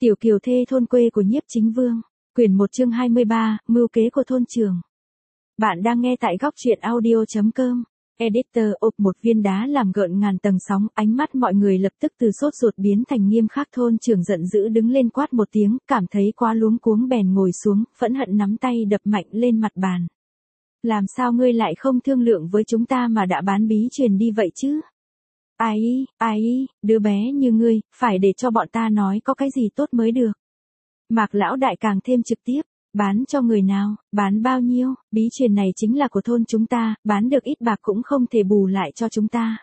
Tiểu kiều thê thôn quê của Nhiếp Chính Vương. Quyển 1 chương 23, mưu kế của thôn trưởng. Bạn đang nghe tại góc truyện audio.com. Editor ộp một viên đá làm gợn ngàn tầng sóng, ánh mắt mọi người lập tức từ sốt ruột biến thành nghiêm khắc. Thôn trưởng giận dữ đứng lên quát một tiếng, cảm thấy quá luống cuống bèn ngồi xuống, phẫn hận nắm tay đập mạnh lên mặt bàn. Làm sao ngươi lại không thương lượng với chúng ta mà đã bán bí truyền đi vậy chứ? Ai, đứa bé như ngươi, phải để cho bọn ta nói có cái gì tốt mới được. Mạc lão đại càng thêm trực tiếp, bán cho người nào, bán bao nhiêu, bí truyền này chính là của thôn chúng ta, bán được ít bạc cũng không thể bù lại cho chúng ta.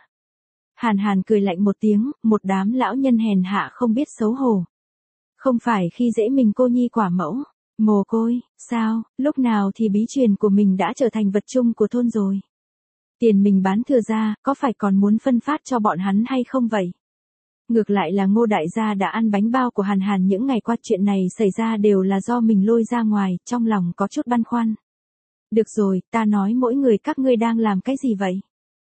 Hàn cười lạnh một tiếng, một đám lão nhân hèn hạ không biết xấu hổ. Không phải khi dễ mình cô nhi quả mẫu, mồ côi, sao, lúc nào thì bí truyền của mình đã trở thành vật chung của thôn rồi. Tiền mình bán thừa ra, có phải còn muốn phân phát cho bọn hắn hay không vậy? Ngược lại là Ngô đại gia đã ăn bánh bao của Hàn những ngày qua, chuyện này xảy ra đều là do mình lôi ra ngoài, trong lòng có chút băn khoăn. Được rồi, ta nói mỗi người các ngươi đang làm cái gì vậy?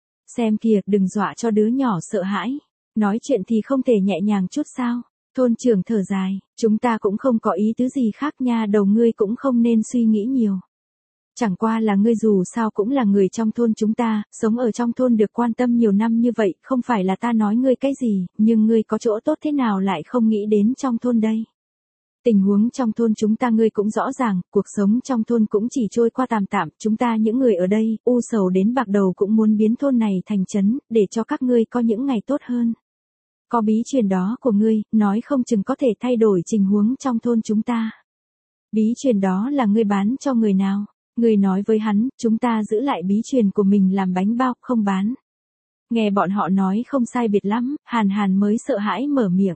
Xem kìa, đừng dọa cho đứa nhỏ sợ hãi. Nói chuyện thì không thể nhẹ nhàng chút sao? Thôn trưởng thở dài, chúng ta cũng không có ý tứ gì khác nha, đầu ngươi cũng không nên suy nghĩ nhiều. Chẳng qua là ngươi dù sao cũng là người trong thôn chúng ta, sống ở trong thôn được quan tâm nhiều năm như vậy, không phải là ta nói ngươi cái gì, nhưng ngươi có chỗ tốt thế nào lại không nghĩ đến trong thôn đây. Tình huống trong thôn chúng ta ngươi cũng rõ ràng, cuộc sống trong thôn cũng chỉ trôi qua tạm tạm, chúng ta những người ở đây, u sầu đến bạc đầu cũng muốn biến thôn này thành trấn, để cho các ngươi có những ngày tốt hơn. Có bí truyền đó của ngươi, nói không chừng có thể thay đổi tình huống trong thôn chúng ta. Bí truyền đó là ngươi bán cho người nào? Người nói với hắn, chúng ta giữ lại bí truyền của mình làm bánh bao, không bán. Nghe bọn họ nói không sai biệt lắm, Hàn mới sợ hãi mở miệng.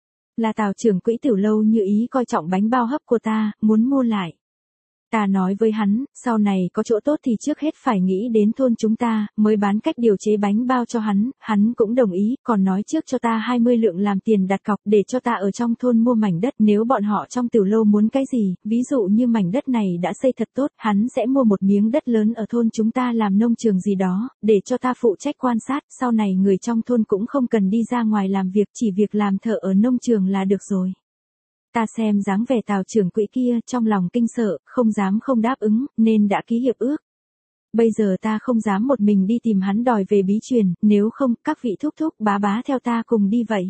Là Tào trưởng quỹ Tiểu Lâu Như Ý coi trọng bánh bao hấp của ta, muốn mua lại. Ta nói với hắn, sau này có chỗ tốt thì trước hết phải nghĩ đến thôn chúng ta, mới bán cách điều chế bánh bao cho hắn cũng đồng ý, còn nói trước cho ta 20 lượng làm tiền đặt cọc để cho ta ở trong thôn mua mảnh đất, nếu bọn họ trong Tiểu Lâu muốn cái gì, ví dụ như mảnh đất này đã xây thật tốt, hắn sẽ mua một miếng đất lớn ở thôn chúng ta làm nông trường gì đó, để cho ta phụ trách quan sát, sau này người trong thôn cũng không cần đi ra ngoài làm việc, chỉ việc làm thợ ở nông trường là được rồi. Ta xem dáng vẻ Tào trưởng quỹ kia, trong lòng kinh sợ, không dám không đáp ứng, nên đã ký hiệp ước. Bây giờ ta không dám một mình đi tìm hắn đòi về bí truyền, nếu không, các vị thúc thúc bá theo ta cùng đi vậy.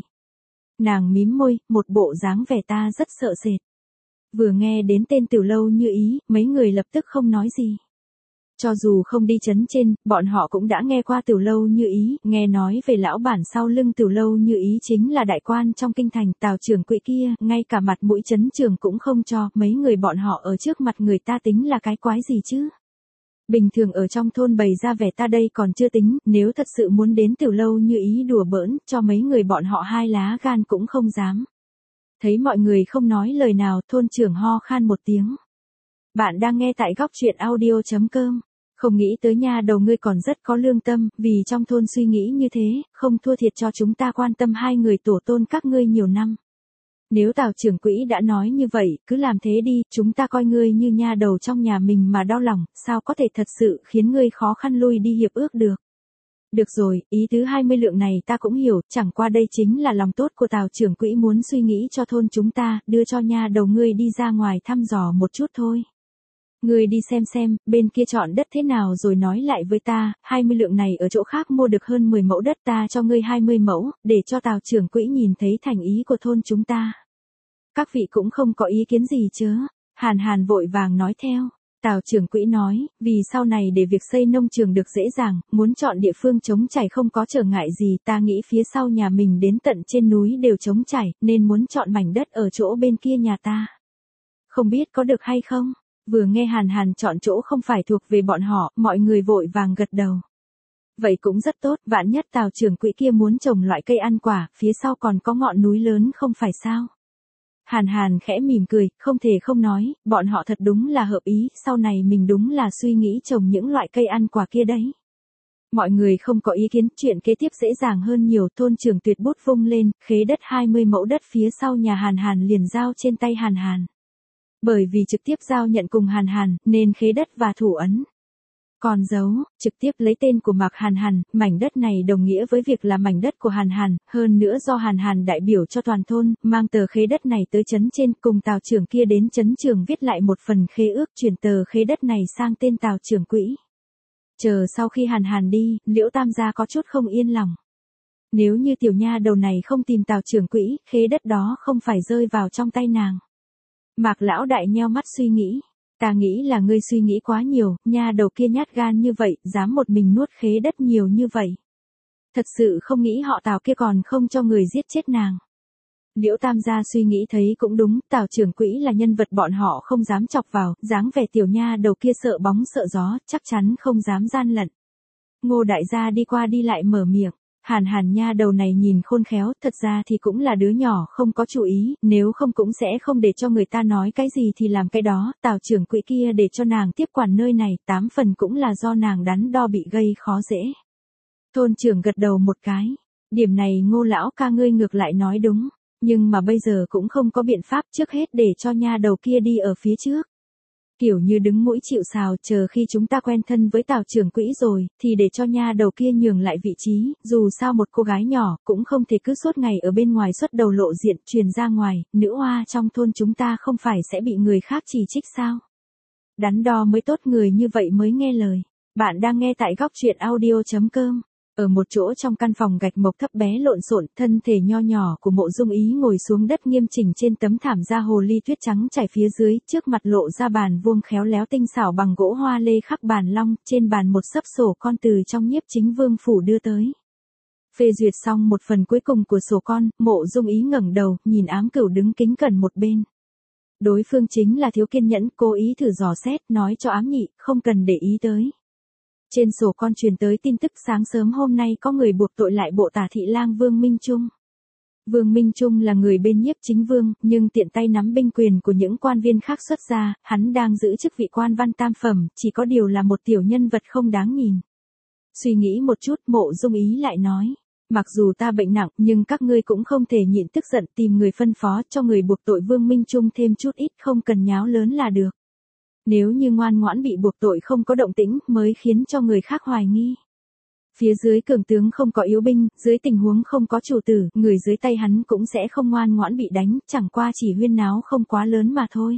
Nàng mím môi, một bộ dáng vẻ ta rất sợ sệt. Vừa nghe đến tên Tiểu Lâu Như Ý, mấy người lập tức không nói gì. Cho dù không đi trấn trên, bọn họ cũng đã nghe qua Tiểu Lâu Như Ý, nghe nói về lão bản sau lưng Tiểu Lâu Như Ý chính là đại quan trong kinh thành. Tào trưởng quỹ kia, ngay cả mặt mũi trấn trường cũng không cho, mấy người bọn họ ở trước mặt người ta tính là cái quái gì chứ. Bình thường ở trong thôn bày ra vẻ ta đây còn chưa tính, nếu thật sự muốn đến Tiểu Lâu Như Ý đùa bỡn, cho mấy người bọn họ hai lá gan cũng không dám. Thấy mọi người không nói lời nào, thôn trưởng ho khan một tiếng. Bạn đang nghe tại góc truyện audio.com. Không nghĩ tới nha, đầu ngươi còn rất có lương tâm, vì trong thôn suy nghĩ như thế, không thua thiệt cho chúng ta quan tâm hai người tổ tôn các ngươi nhiều năm. Nếu Tào trưởng quỹ đã nói như vậy, cứ làm thế đi, chúng ta coi ngươi như nha đầu trong nhà mình mà đau lòng, sao có thể thật sự khiến ngươi khó khăn lui đi hiệp ước được. Được rồi, ý tứ 20 lượng này ta cũng hiểu, chẳng qua đây chính là lòng tốt của Tào trưởng quỹ muốn suy nghĩ cho thôn chúng ta, đưa cho nha đầu ngươi đi ra ngoài thăm dò một chút thôi. Ngươi đi xem, bên kia chọn đất thế nào rồi nói lại với ta, 20 lượng này ở chỗ khác mua được hơn 10 mẫu đất, ta cho ngươi 20 mẫu, để cho Tào trưởng quỹ nhìn thấy thành ý của thôn chúng ta. Các vị cũng không có ý kiến gì chứ? Hàn vội vàng nói theo. Tào trưởng quỹ nói, vì sau này để việc xây nông trường được dễ dàng, muốn chọn địa phương trống chảy không có trở ngại gì, ta nghĩ phía sau nhà mình đến tận trên núi đều trống chảy, nên muốn chọn mảnh đất ở chỗ bên kia nhà ta. Không biết có được hay không? Vừa nghe Hàn chọn chỗ không phải thuộc về bọn họ, mọi người vội vàng gật đầu. Vậy cũng rất tốt, vạn nhất Tào trưởng quỹ kia muốn trồng loại cây ăn quả, phía sau còn có ngọn núi lớn không phải sao? Hàn khẽ mỉm cười, không thể không nói, bọn họ thật đúng là hợp ý, sau này mình đúng là suy nghĩ trồng những loại cây ăn quả kia đấy. Mọi người không có ý kiến, chuyện kế tiếp dễ dàng hơn nhiều, thôn trưởng tuyệt bút vung lên, khế đất 20 mẫu đất phía sau nhà Hàn liền giao trên tay Hàn. Bởi vì trực tiếp giao nhận cùng Hàn, nên khế đất và thủ ấn. Con dấu, trực tiếp lấy tên của Mạc Hàn Hàn, mảnh đất này đồng nghĩa với việc là mảnh đất của Hàn Hàn, hơn nữa do Hàn Hàn đại biểu cho toàn thôn, mang tờ khế đất này tới trấn trên, cùng Tào trưởng kia đến trấn trường viết lại một phần khế ước chuyển tờ khế đất này sang tên Tào trưởng quỹ. Chờ sau khi Hàn Hàn đi, Liễu Tam gia có chút không yên lòng. Nếu như tiểu nha đầu này không tìm Tào trưởng quỹ, khế đất đó không phải rơi vào trong tay nàng. Mạc lão đại nheo mắt suy nghĩ. Ta nghĩ là ngươi suy nghĩ quá nhiều, nha đầu kia nhát gan như vậy, dám một mình nuốt khế đất nhiều như vậy. Thật sự không nghĩ họ Tào kia còn không cho người giết chết nàng. Liễu Tam gia suy nghĩ thấy cũng đúng, Tào trưởng quỹ là nhân vật bọn họ không dám chọc vào, dáng vẻ tiểu nha đầu kia sợ bóng sợ gió, chắc chắn không dám gian lận. Ngô đại gia đi qua đi lại mở miệng. Hàn Hàn nha đầu này nhìn khôn khéo, thật ra thì cũng là đứa nhỏ không có chủ ý, nếu không cũng sẽ không để cho người ta nói cái gì thì làm cái đó, Tào trưởng quỹ kia để cho nàng tiếp quản nơi này, 8 phần cũng là do nàng đắn đo bị gây khó dễ. Thôn trưởng gật đầu một cái, điểm này Ngô lão ca ngươi ngược lại nói đúng, nhưng mà bây giờ cũng không có biện pháp, trước hết để cho nha đầu kia đi ở phía trước. Kiểu như đứng mũi chịu sào, chờ khi chúng ta quen thân với Tào trưởng quỹ rồi, thì để cho nha đầu kia nhường lại vị trí, dù sao một cô gái nhỏ, cũng không thể cứ suốt ngày ở bên ngoài xuất đầu lộ diện, truyền ra ngoài, nữ hoa trong thôn chúng ta không phải sẽ bị người khác chỉ trích sao. Đắn đo mới tốt, người như vậy mới nghe lời. Bạn đang nghe tại góc truyện audio.com. Ở một chỗ trong căn phòng gạch mộc thấp bé lộn xộn, thân thể nho nhỏ của Mộ Dung Ý ngồi xuống đất nghiêm chỉnh trên tấm thảm da hồ ly tuyết trắng trải phía dưới, trước mặt lộ ra bàn vuông khéo léo tinh xảo bằng gỗ hoa lê khắc bàn long, trên bàn một xấp sổ con từ trong Nhiếp Chính Vương phủ đưa tới. Phê duyệt xong một phần cuối cùng của sổ con, Mộ Dung Ý ngẩng đầu, nhìn Ám Cửu đứng kính cẩn một bên. Đối phương chính là thiếu kiên nhẫn, cố ý thử dò xét, nói cho Ám Nhị, không cần để ý tới. Trên sổ con truyền tới tin tức sáng sớm hôm nay có người buộc tội lại bộ tả thị lang Vương Minh Trung. Vương Minh Trung là người bên Nhiếp Chính Vương, nhưng tiện tay nắm binh quyền của những quan viên khác xuất ra, hắn đang giữ chức vị quan văn tam phẩm, chỉ có điều là một tiểu nhân vật không đáng nhìn. Suy nghĩ một chút, Mộ Dung Ý lại nói, mặc dù ta bệnh nặng, nhưng các ngươi cũng không thể nhịn tức giận, tìm người phân phó cho người buộc tội Vương Minh Trung thêm chút ít, không cần nháo lớn là được. Nếu như ngoan ngoãn bị buộc tội không có động tĩnh, mới khiến cho người khác hoài nghi. Phía dưới cường tướng không có yếu binh, dưới tình huống không có chủ tử, người dưới tay hắn cũng sẽ không ngoan ngoãn bị đánh, chẳng qua chỉ huyên náo không quá lớn mà thôi.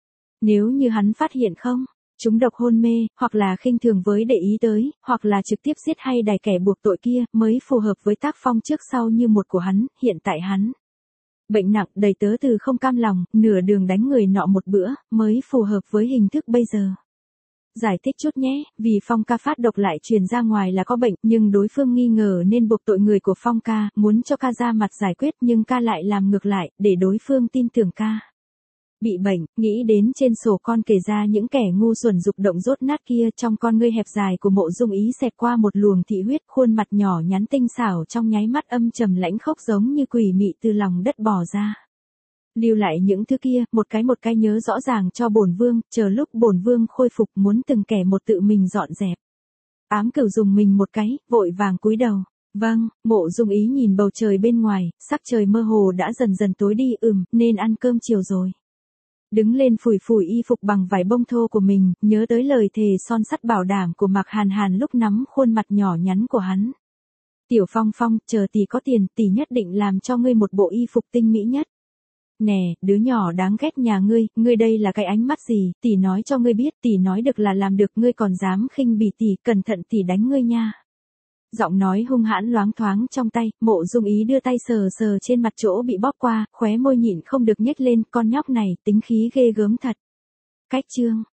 Nếu như hắn phát hiện không, chúng độc hôn mê, hoặc là khinh thường với để ý tới, hoặc là trực tiếp giết hay đày kẻ buộc tội kia, mới phù hợp với tác phong trước sau như một của hắn, hiện tại hắn. Bệnh nặng, đầy tớ từ không cam lòng, nửa đường đánh người nọ một bữa, mới phù hợp với hình thức bây giờ. Giải thích chút nhé, vì Phong ca phát độc lại truyền ra ngoài là có bệnh, nhưng đối phương nghi ngờ nên buộc tội người của Phong ca, muốn cho ca ra mặt giải quyết nhưng ca lại làm ngược lại, để đối phương tin tưởng ca. Bị bệnh, nghĩ đến trên sổ con kể ra những kẻ ngu xuẩn dục động rốt nát kia, trong con ngươi hẹp dài của Mộ Dung Ý xẹt qua một luồng thị huyết, khuôn mặt nhỏ nhắn tinh xảo trong nháy mắt âm trầm lãnh khốc giống như quỷ mị từ lòng đất bò ra. Lưu lại những thứ kia, một cái nhớ rõ ràng cho bổn vương, chờ lúc bổn vương khôi phục muốn từng kẻ một tự mình dọn dẹp. Ám Cửu dùng mình một cái, vội vàng cúi đầu. Vâng, Mộ Dung Ý nhìn bầu trời bên ngoài, sắc trời mơ hồ đã dần dần tối đi, nên ăn cơm chiều rồi. Đứng lên phủi phủi y phục bằng vải bông thô của mình, nhớ tới lời thề son sắt bảo đảm của Mạc Hàn Hàn lúc nắm khuôn mặt nhỏ nhắn của hắn. Tiểu Phong Phong, chờ tỷ có tiền, tỷ nhất định làm cho ngươi một bộ y phục tinh mỹ nhất. Nè, đứa nhỏ đáng ghét nhà ngươi đây là cái ánh mắt gì, tỷ nói cho ngươi biết, tỷ nói được là làm được, ngươi còn dám khinh bỉ tỷ, cẩn thận tỷ đánh ngươi nha. Giọng nói hung hãn loáng thoáng trong tay, Mộ Dung Ý đưa tay sờ sờ trên mặt chỗ bị bóp qua, khóe môi nhịn không được nhếch lên, con nhóc này, tính khí ghê gớm thật. Cách chương,